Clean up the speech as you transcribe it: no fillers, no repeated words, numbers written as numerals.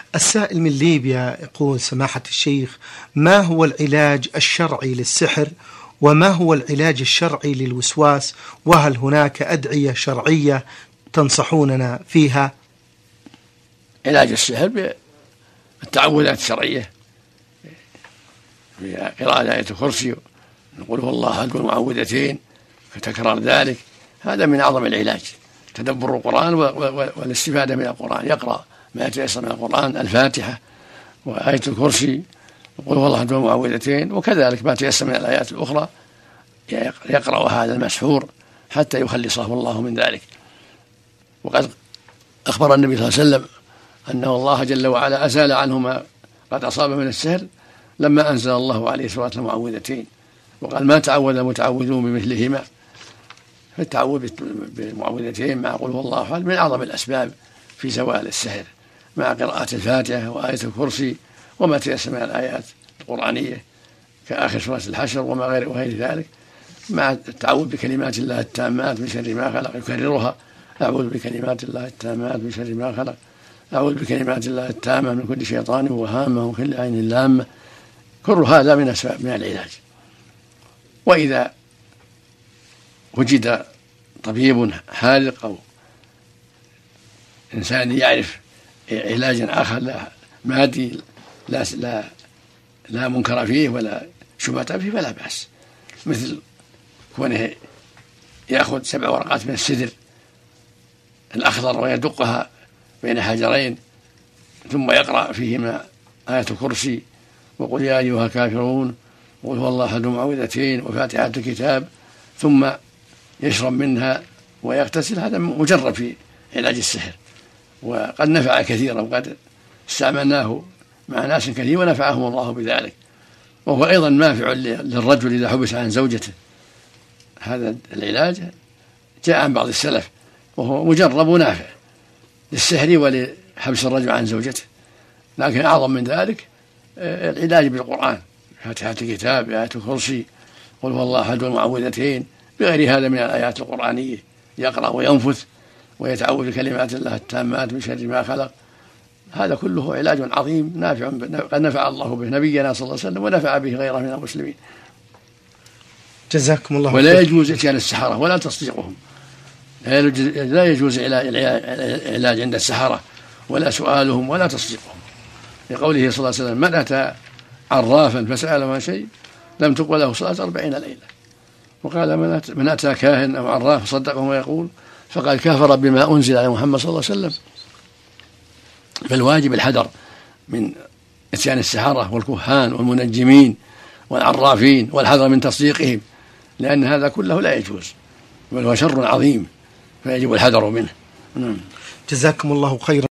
السائل من ليبيا يقول: سماحة الشيخ، ما هو العلاج الشرعي للسحر؟ وما هو العلاج الشرعي للوسواس؟ وهل هناك أدعية شرعية تنصحوننا فيها؟ علاج السحر بالتعوذات الشرعية، بقراءة آية الكرسي، نقول هو الله أحد والمعوذتين، فتكرار ذلك. هذا من أعظم العلاج، تدبر القرآن والاستفادة من القرآن. يقرأ ما يتيسر من القرآن، الفاتحة وآية الكرسي، يقول هو الله أحد والمعوذتين، وكذلك ما تيسر من الآيات الأخرى يقرأ هذا المسحور حتى يخلصه الله من ذلك. وقد أخبر النبي صلى الله عليه وسلم أنه الله جل وعلا أزال عنه ما قد أصاب من السحر لما أنزل الله عليه سورة المعوذتين، وقال: ما تعوذ المتعوذون بمثلهما. فالتعوذ بالمعوذتين مع قل هو الله أحد من أعظم الأسباب في زوال السحر، مع قراءة الفاتحة وآية الكرسي وما تيسر من الآيات القرآنية كآخر سورة الحشر وغير ذلك، مع التعوذ بكلمات الله التامات من شر ما خلق، يكررها: أعوذ بكلمات الله التامات من شر ما خلق، أعوذ بكلمات الله التامة من كل شيطان وهامة وكل عين لامة. كل هذا من أسباب من العلاج. وإذا وجد طبيب حاذق أو إنسان يعرف علاجا آخر لا مادي لا منكر فيه ولا شبهة فيه فلا بأس، مثل كونه يأخذ 7 ورقات من السدر الأخضر ويدقها بين حجرين، ثم يقرأ فيهما آية الكرسي وقل يا أيها الكافرون وقل هو الله أحد المعوذتين وفاتحة الكتاب، ثم يشرب منها ويغتسل. هذا مجرب في علاج السحر، وقد نفع كثيرا، وقد استعملناه مع ناس كثير ونفعهم الله بذلك. وهو أيضا نافع للرجل إذا حبس عن زوجته. هذا العلاج جاء عن بعض السلف، وهو مجرب ونافع للسحر ولحبس الرجل عن زوجته. لكن أعظم من ذلك العلاج بالقرآن، فاتحة الكتاب، آية الكرسي، قل هو الله أحد والمعوذتين، بغير هذا من الآيات القرآنية، يقرأ وينفث ويتعوذ بكلمات الله التامات من شر ما خلق. هذا كله علاج عظيم نافع، قد نفع الله به نبينا صلى الله عليه وسلم ونفع به غيره من المسلمين. جزاكم الله. ولا يجوز إتيان السحرة ولا تصديقهم، لا يجوز العلاج عند السحرة ولا سؤالهم ولا تصديقهم، لقوله صلى الله عليه وسلم: من أتى عرافا فسأله عن شيء لم تقبل له صلاة 40 ليلة. وقال: من أتى كاهن أو عراف فصدقه ويقول فقد كفر بما أنزل على محمد صلى الله عليه وسلم. فالواجب الحذر من إتيان السحرة والكهان والمنجمين والعرافين، والحذر من تصديقهم، لأن هذا كله لا يجوز، بل هو شر عظيم، فيجب الحذر منه. جزاكم الله خيرا.